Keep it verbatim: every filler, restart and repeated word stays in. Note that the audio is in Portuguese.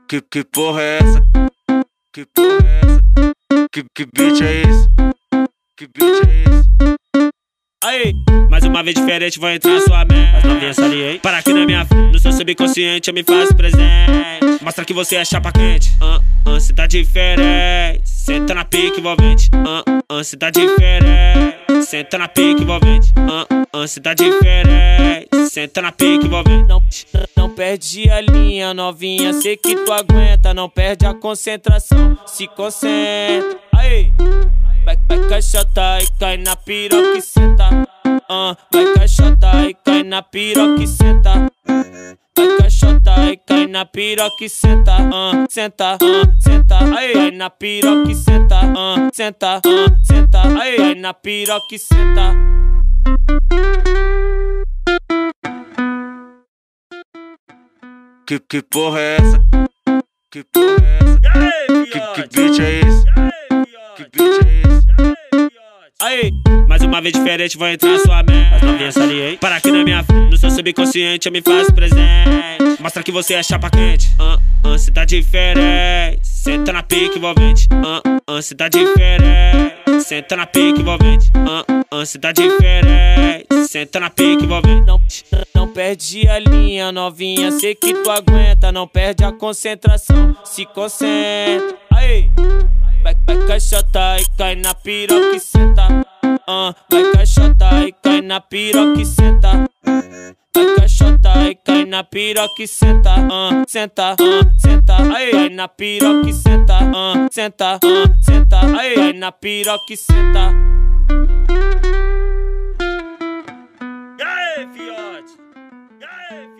Que, que porra é essa? Que porra é essa? Que, que beat é esse? Que beat é esse? Aí, mais uma vez diferente, vou entrar na sua mente. As novinhas saliei. Para aqui na minha frente, no seu subconsciente eu me faço presente. Mostra que você é chapa quente. Ah, ah, cê tá diferente. Senta na pique envolvente. Ah, ah, cê tá diferente. Senta na pique envolvente. Ah, ah, cê tá diferente. Senta na pique envolvente. Não, não perde a linha, novinha, sei que tu aguenta. Não perde a concentração, se concentra. Aí, vai, vai caixotar e cai na piroca e senta. Uh, vai caixotar e cai na piroca e senta. Vai caixotar e cai na piroca e senta. Uh, senta, uh, senta. Aí, cai na piroca e senta. Uh, senta, uh, senta. Aí, cai na piroca e senta. Que, que porra é essa? Que porra é essa? Que, que beat é esse? Que beat é esse? Aí, mais uma vez diferente, vou entrar na sua mente. As novinhas saliei. Para aqui na minha frente, no seu subconsciente eu me faço presente. Mostra que você é chapa quente. Ah, ah, cê tá diferente. Senta na pique envolvente. Ah, ah, cê tá diferente. Senta na pique envolvente. Ah, ah, cê tá diferente. Senta na pique envolvente. Não, não perde a linha, novinha, sei que tu aguenta. Não perde a concentração, se concentra. Aí, vai, vai caixotar e cai na piroca e senta. Uh, vai caixotar e cai na piroca e senta. Vai caixotar e cai na piroca e senta. Uh, senta, uh, senta. Aí, cai na piroca e senta. Uh, senta, uh, senta. Aí, cai na piroca e senta. E aí, fiote? E aí, fiote?